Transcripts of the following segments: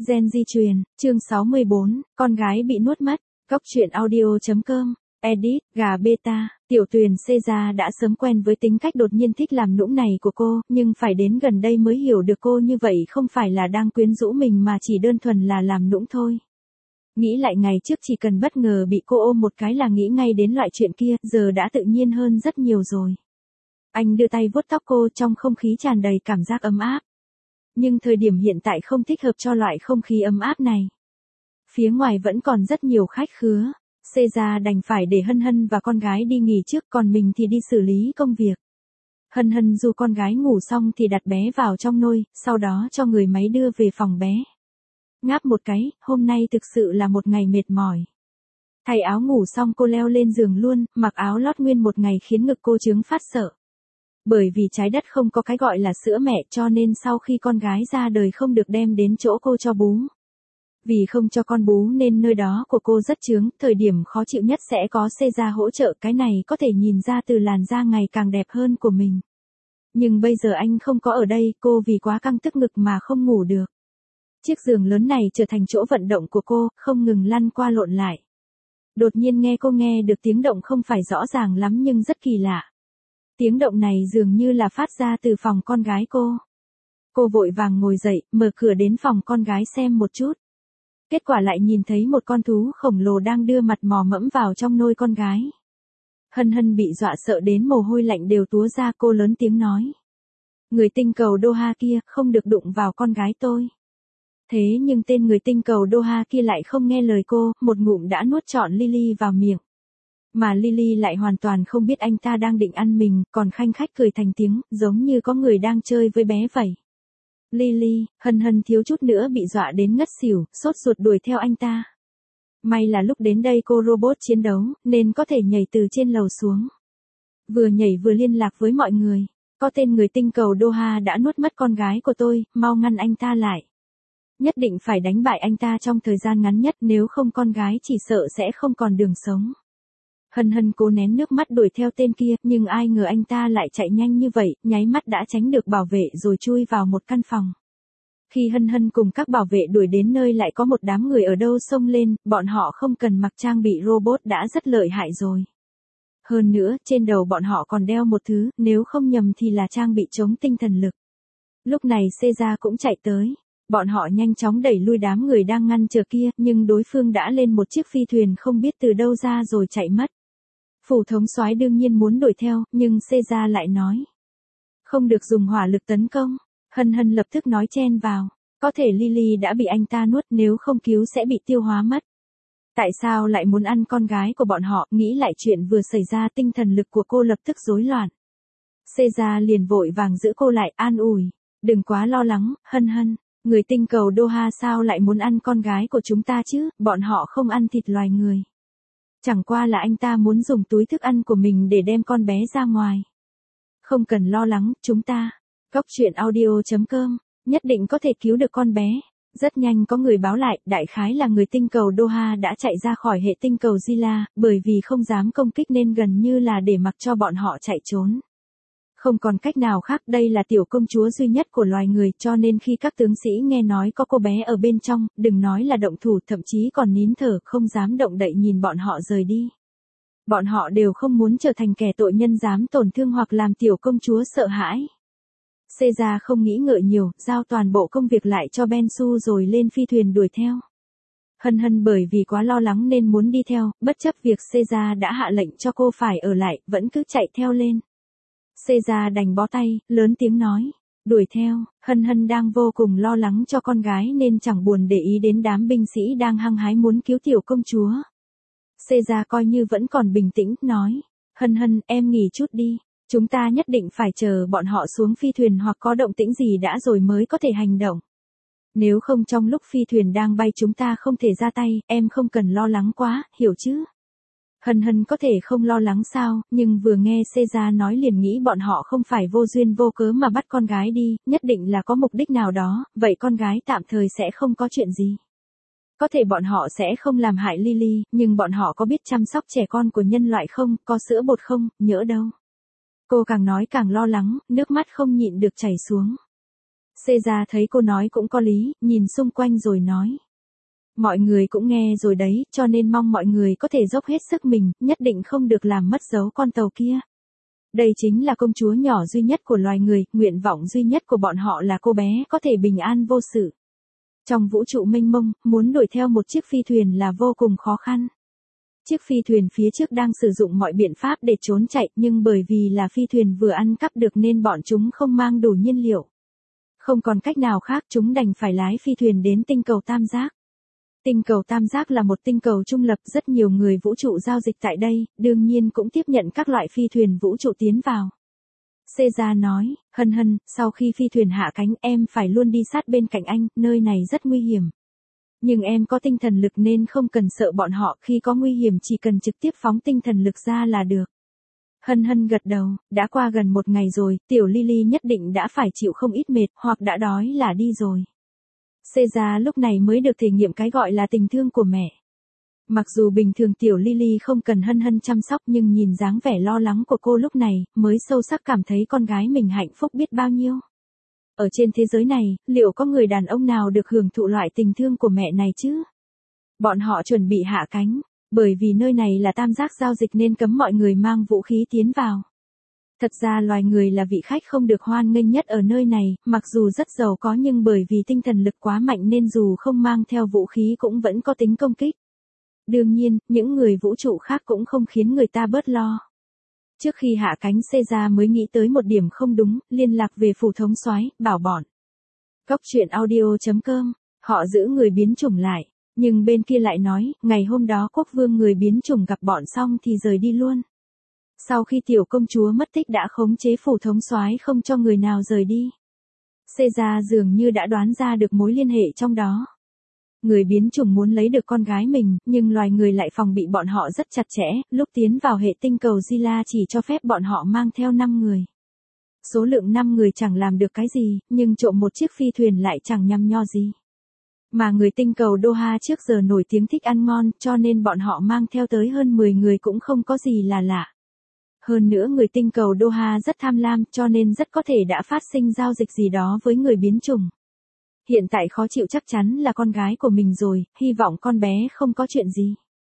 Gen di truyền, chương 64, con gái bị nuốt mất. Cóc truyện audio.com, edit, gà beta, Tiểu Tuyền Caesar đã sớm quen với tính cách đột nhiên thích làm nũng này của cô, nhưng phải đến gần đây mới hiểu được cô như vậy không phải là đang quyến rũ mình mà chỉ đơn thuần là làm nũng thôi. Nghĩ lại ngày trước chỉ cần bất ngờ bị cô ôm một cái là nghĩ ngay đến loại chuyện kia, giờ đã tự nhiên hơn rất nhiều rồi. Anh đưa tay vuốt tóc cô trong không khí tràn đầy cảm giác ấm áp. Nhưng thời điểm hiện tại không thích hợp cho loại không khí ấm áp này. Phía ngoài vẫn còn rất nhiều khách khứa. Caesar đành phải để Hân Hân và con gái đi nghỉ trước, còn mình thì đi xử lý công việc. Hân Hân dù con gái ngủ xong thì đặt bé vào trong nôi, sau đó cho người máy đưa về phòng bé. Ngáp một cái, hôm nay thực sự là một ngày mệt mỏi. Thay áo ngủ xong cô leo lên giường luôn, mặc áo lót nguyên một ngày khiến ngực cô chứng phát sợ. Bởi vì trái đất không có cái gọi là sữa mẹ cho nên sau khi con gái ra đời không được đem đến chỗ cô cho bú. Vì không cho con bú nên nơi đó của cô rất chướng, thời điểm khó chịu nhất sẽ có Caesar hỗ trợ, cái này có thể nhìn ra từ làn da ngày càng đẹp hơn của mình. Nhưng bây giờ anh không có ở đây, cô vì quá căng tức ngực mà không ngủ được. Chiếc giường lớn này trở thành chỗ vận động của cô, không ngừng lăn qua lộn lại. Đột nhiên cô nghe được tiếng động không phải rõ ràng lắm nhưng rất kỳ lạ. Tiếng động này dường như là phát ra từ phòng con gái cô. Cô vội vàng ngồi dậy, mở cửa đến phòng con gái xem một chút. Kết quả lại nhìn thấy một con thú khổng lồ đang đưa mặt mò mẫm vào trong nôi con gái. Hân Hân bị dọa sợ đến mồ hôi lạnh đều túa ra, cô lớn tiếng nói. Người tinh cầu Doha kia, không được đụng vào con gái tôi. Thế nhưng tên người tinh cầu Doha kia lại không nghe lời cô, một ngụm đã nuốt trọn Lily vào miệng. Mà Lily lại hoàn toàn không biết anh ta đang định ăn mình, còn khanh khách cười thành tiếng, giống như có người đang chơi với bé vậy. Lily, Hân Hân thiếu chút nữa bị dọa đến ngất xỉu, sốt ruột đuổi theo anh ta. May là lúc đến đây cô robot chiến đấu, nên có thể nhảy từ trên lầu xuống. Vừa nhảy vừa liên lạc với mọi người. Có tên người tinh cầu Doha đã nuốt mất con gái của tôi, mau ngăn anh ta lại. Nhất định phải đánh bại anh ta trong thời gian ngắn nhất, nếu không con gái chỉ sợ sẽ không còn đường sống. Hân Hân cố nén nước mắt đuổi theo tên kia, nhưng ai ngờ anh ta lại chạy nhanh như vậy, nháy mắt đã tránh được bảo vệ rồi chui vào một căn phòng. Khi Hân Hân cùng các bảo vệ đuổi đến nơi lại có một đám người ở đâu xông lên, bọn họ không cần mặc trang bị robot đã rất lợi hại rồi. Hơn nữa, trên đầu bọn họ còn đeo một thứ, nếu không nhầm thì là trang bị chống tinh thần lực. Lúc này Caesar cũng chạy tới. Bọn họ nhanh chóng đẩy lui đám người đang ngăn chờ kia, nhưng đối phương đã lên một chiếc phi thuyền không biết từ đâu ra rồi chạy mất. Phủ thống soái đương nhiên muốn đuổi theo, nhưng Caesar lại nói. Không được dùng hỏa lực tấn công. Hân Hân lập tức nói chen vào. Có thể Lily đã bị anh ta nuốt, nếu không cứu sẽ bị tiêu hóa mất. Tại sao lại muốn ăn con gái của bọn họ, nghĩ lại chuyện vừa xảy ra tinh thần lực của cô lập tức rối loạn. Caesar liền vội vàng giữ cô lại, an ủi. Đừng quá lo lắng, Hân Hân. Người tinh cầu Doha sao lại muốn ăn con gái của chúng ta chứ, bọn họ không ăn thịt loài người. Chẳng qua là anh ta muốn dùng túi thức ăn của mình để đem con bé ra ngoài. Không cần lo lắng, chúng ta, Cóc truyện audio.com, nhất định có thể cứu được con bé. Rất nhanh có người báo lại, đại khái là người tinh cầu Doha đã chạy ra khỏi hệ tinh cầu Zila, bởi vì không dám công kích nên gần như là để mặc cho bọn họ chạy trốn. Không còn cách nào khác, đây là tiểu công chúa duy nhất của loài người, cho nên khi các tướng sĩ nghe nói có cô bé ở bên trong, đừng nói là động thủ, thậm chí còn nín thở, không dám động đậy nhìn bọn họ rời đi. Bọn họ đều không muốn trở thành kẻ tội nhân dám tổn thương hoặc làm tiểu công chúa sợ hãi. Caesar không nghĩ ngợi nhiều, giao toàn bộ công việc lại cho Bensu rồi lên phi thuyền đuổi theo. Hân Hân bởi vì quá lo lắng nên muốn đi theo, bất chấp việc Caesar đã hạ lệnh cho cô phải ở lại, vẫn cứ chạy theo lên. Caesar đành bó tay, lớn tiếng nói. Đuổi theo, Hân Hân đang vô cùng lo lắng cho con gái nên chẳng buồn để ý đến đám binh sĩ đang hăng hái muốn cứu tiểu công chúa. Caesar coi như vẫn còn bình tĩnh, nói. Hân Hân, em nghỉ chút đi. Chúng ta nhất định phải chờ bọn họ xuống phi thuyền hoặc có động tĩnh gì đã rồi mới có thể hành động. Nếu không trong lúc phi thuyền đang bay chúng ta không thể ra tay, em không cần lo lắng quá, hiểu chứ? Hân Hân có thể không lo lắng sao, nhưng vừa nghe Caesar nói liền nghĩ bọn họ không phải vô duyên vô cớ mà bắt con gái đi, nhất định là có mục đích nào đó, vậy con gái tạm thời sẽ không có chuyện gì. Có thể bọn họ sẽ không làm hại Lily, nhưng bọn họ có biết chăm sóc trẻ con của nhân loại không, có sữa bột không, nhỡ đâu. Cô càng nói càng lo lắng, nước mắt không nhịn được chảy xuống. Caesar thấy cô nói cũng có lý, nhìn xung quanh rồi nói. Mọi người cũng nghe rồi đấy, cho nên mong mọi người có thể dốc hết sức mình, nhất định không được làm mất dấu con tàu kia. Đây chính là công chúa nhỏ duy nhất của loài người, nguyện vọng duy nhất của bọn họ là cô bé có thể bình an vô sự. Trong vũ trụ mênh mông, muốn đuổi theo một chiếc phi thuyền là vô cùng khó khăn. Chiếc phi thuyền phía trước đang sử dụng mọi biện pháp để trốn chạy, nhưng bởi vì là phi thuyền vừa ăn cắp được nên bọn chúng không mang đủ nhiên liệu. Không còn cách nào khác, chúng đành phải lái phi thuyền đến tinh cầu Tam Giác. Tinh cầu Tam Giác là một tinh cầu trung lập, rất nhiều người vũ trụ giao dịch tại đây, đương nhiên cũng tiếp nhận các loại phi thuyền vũ trụ tiến vào. Caesar nói, Hân Hân, sau khi phi thuyền hạ cánh em phải luôn đi sát bên cạnh anh, nơi này rất nguy hiểm. Nhưng em có tinh thần lực nên không cần sợ bọn họ, khi có nguy hiểm chỉ cần trực tiếp phóng tinh thần lực ra là được. Hân Hân gật đầu, đã qua gần 1 ngày rồi, tiểu Lily nhất định đã phải chịu không ít mệt, hoặc đã đói là đi rồi. Caesar lúc này mới được thể nghiệm cái gọi là tình thương của mẹ. Mặc dù bình thường tiểu Lily không cần Hân Hân chăm sóc nhưng nhìn dáng vẻ lo lắng của cô lúc này, mới sâu sắc cảm thấy con gái mình hạnh phúc biết bao nhiêu. Ở trên thế giới này, liệu có người đàn ông nào được hưởng thụ loại tình thương của mẹ này chứ? Bọn họ chuẩn bị hạ cánh, bởi vì nơi này là Tam Giác giao dịch nên cấm mọi người mang vũ khí tiến vào. Thật ra loài người là vị khách không được hoan nghênh nhất ở nơi này, mặc dù rất giàu có nhưng bởi vì tinh thần lực quá mạnh nên dù không mang theo vũ khí cũng vẫn có tính công kích. Đương nhiên, những người vũ trụ khác cũng không khiến người ta bớt lo. Trước khi hạ cánh Caesar mới nghĩ tới một điểm không đúng, liên lạc về phủ thống soái, bảo bọn. Cóc truyện audio.com, họ giữ người biến chủng lại, nhưng bên kia lại nói, ngày hôm đó quốc vương người biến chủng gặp bọn xong thì rời đi luôn. Sau khi tiểu công chúa mất tích đã khống chế phủ thống soái không cho người nào rời đi. Caesar dường như đã đoán ra được mối liên hệ trong đó. Người biến chủng muốn lấy được con gái mình, nhưng loài người lại phòng bị bọn họ rất chặt chẽ, lúc tiến vào hệ tinh cầu Zila chỉ cho phép bọn họ mang theo 5 người. Số lượng 5 người chẳng làm được cái gì, nhưng trộm một chiếc phi thuyền lại chẳng nhăm nho gì. Mà người tinh cầu Doha trước giờ nổi tiếng thích ăn ngon, cho nên bọn họ mang theo tới hơn 10 người cũng không có gì là lạ. Hơn nữa người tinh cầu Doha rất tham lam, cho nên rất có thể đã phát sinh giao dịch gì đó với người biến chủng. Hiện tại khó chịu chắc chắn là con gái của mình rồi, hy vọng con bé không có chuyện gì.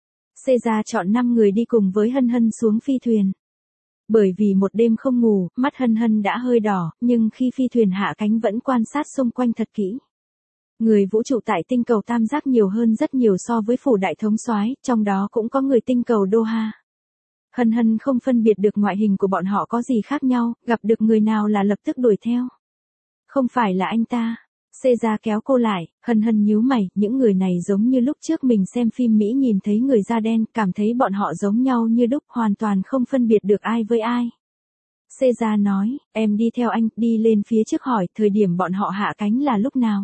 Caesar chọn 5 người đi cùng với Hân Hân xuống phi thuyền. Bởi vì một đêm không ngủ, mắt Hân Hân đã hơi đỏ, nhưng khi phi thuyền hạ cánh vẫn quan sát xung quanh thật kỹ. Người vũ trụ tại tinh cầu Tam Giác nhiều hơn rất nhiều so với phủ đại thống soái, trong đó cũng có người tinh cầu Doha. Hân Hân không phân biệt được ngoại hình của bọn họ có gì khác nhau, gặp được người nào là lập tức đuổi theo. Không phải là anh ta. Caesar kéo cô lại, Hân Hân nhíu mày, những người này giống như lúc trước mình xem phim Mỹ nhìn thấy người da đen, cảm thấy bọn họ giống nhau như đúc, hoàn toàn không phân biệt được ai với ai. Caesar nói, em đi theo anh, đi lên phía trước hỏi, thời điểm bọn họ hạ cánh là lúc nào?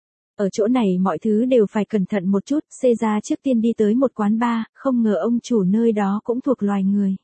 Ở chỗ này mọi thứ đều phải cẩn thận một chút, Caesar trước tiên đi tới một quán bar, không ngờ ông chủ nơi đó cũng thuộc loài người.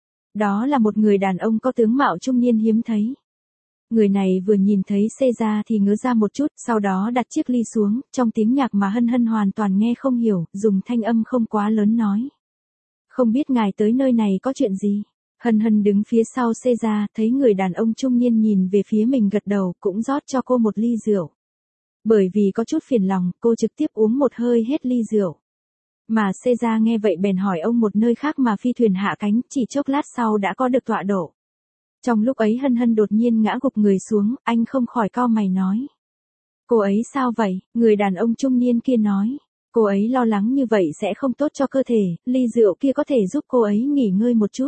Đó là một người đàn ông có tướng mạo trung niên hiếm thấy. Người này vừa nhìn thấy Caesar thì ngớ ra một chút, sau đó đặt chiếc ly xuống, trong tiếng nhạc mà Hân Hân hoàn toàn nghe không hiểu, dùng thanh âm không quá lớn nói. Không biết ngài tới nơi này có chuyện gì? Hân Hân đứng phía sau Caesar, thấy người đàn ông trung niên nhìn về phía mình gật đầu, cũng rót cho cô một ly rượu. Bởi vì có chút phiền lòng, cô trực tiếp uống một hơi hết ly rượu. Mà Caesar nghe vậy bèn hỏi ông một nơi khác mà phi thuyền hạ cánh, chỉ chốc lát sau đã có được tọa độ. Trong lúc ấy Hân Hân đột nhiên ngã gục người xuống, anh không khỏi cau mày nói. Cô ấy sao vậy? Người đàn ông trung niên kia nói. Cô ấy lo lắng như vậy sẽ không tốt cho cơ thể, ly rượu kia có thể giúp cô ấy nghỉ ngơi một chút.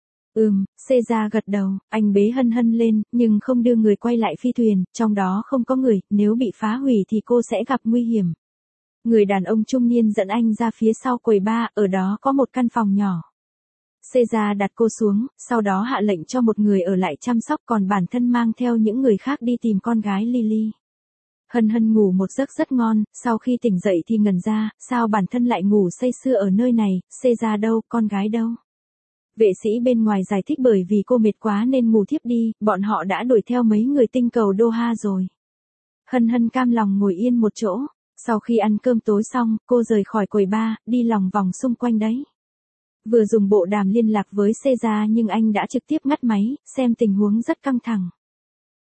Caesar gật đầu, anh bế Hân Hân lên, nhưng không đưa người quay lại phi thuyền, trong đó không có người, nếu bị phá hủy thì cô sẽ gặp nguy hiểm. Người đàn ông trung niên dẫn anh ra phía sau quầy bar, ở đó có một căn phòng nhỏ. Caesar đặt cô xuống, sau đó hạ lệnh cho một người ở lại chăm sóc, còn bản thân mang theo những người khác đi tìm con gái Lily. Hân Hân ngủ một giấc rất ngon, sau khi tỉnh dậy thì ngẩn ra, sao bản thân lại ngủ say sưa ở nơi này, Caesar đâu, con gái đâu? Vệ sĩ bên ngoài giải thích bởi vì cô mệt quá nên ngủ thiếp đi, bọn họ đã đuổi theo mấy người tinh cầu Doha rồi. Hân Hân cam lòng ngồi yên một chỗ, sau khi ăn cơm tối xong, cô rời khỏi quầy bar, đi lòng vòng xung quanh đấy. Vừa dùng bộ đàm liên lạc với Caesar nhưng anh đã trực tiếp ngắt máy, xem tình huống rất căng thẳng.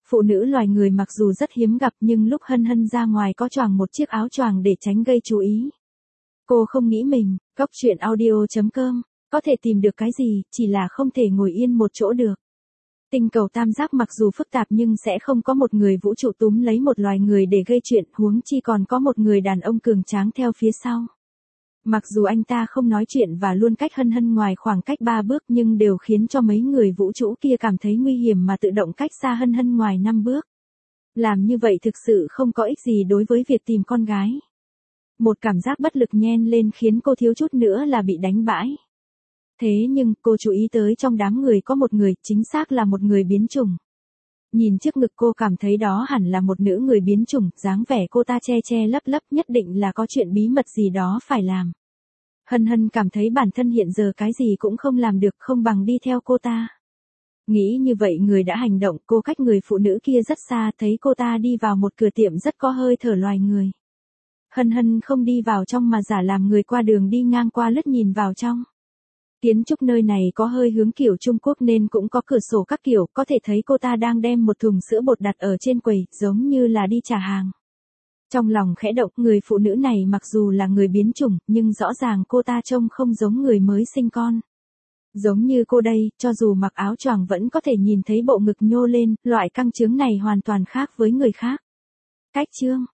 Phụ nữ loài người mặc dù rất hiếm gặp nhưng lúc Hân Hân ra ngoài có choàng một chiếc áo choàng để tránh gây chú ý. Cô không nghĩ mình, Cóc Truyện Audio.com, có thể tìm được cái gì, chỉ là không thể ngồi yên một chỗ được. Tinh cầu tam giác mặc dù phức tạp nhưng sẽ không có một người vũ trụ túm lấy một loài người để gây chuyện, huống chi còn có một người đàn ông cường tráng theo phía sau. Mặc dù anh ta không nói chuyện và luôn cách Hân Hân ngoài khoảng cách 3 bước nhưng đều khiến cho mấy người vũ trụ kia cảm thấy nguy hiểm mà tự động cách xa Hân Hân ngoài 5 bước. Làm như vậy thực sự không có ích gì đối với việc tìm con gái. Một cảm giác bất lực nhen lên khiến cô thiếu chút nữa là bị đánh bãi. Thế nhưng cô chú ý tới trong đám người có một người, chính xác là một người biến chủng. Nhìn trước ngực cô cảm thấy đó hẳn là một nữ người biến chủng, dáng vẻ cô ta che che lấp lấp nhất định là có chuyện bí mật gì đó phải làm. Hân Hân cảm thấy bản thân hiện giờ cái gì cũng không làm được, không bằng đi theo cô ta. Nghĩ như vậy người đã hành động, cô cách người phụ nữ kia rất xa, thấy cô ta đi vào một cửa tiệm rất có hơi thở loài người. Hân Hân không đi vào trong mà giả làm người qua đường đi ngang qua lướt nhìn vào trong. Kiến trúc nơi này có hơi hướng kiểu Trung Quốc nên cũng có cửa sổ các kiểu, có thể thấy cô ta đang đem một thùng sữa bột đặt ở trên quầy, giống như là đi trả hàng. Trong lòng khẽ động, người phụ nữ này mặc dù là người biến chủng, nhưng rõ ràng cô ta trông không giống người mới sinh con. Giống như cô đây, cho dù mặc áo choàng vẫn có thể nhìn thấy bộ ngực nhô lên, loại căng trướng này hoàn toàn khác với người khác. Cách chương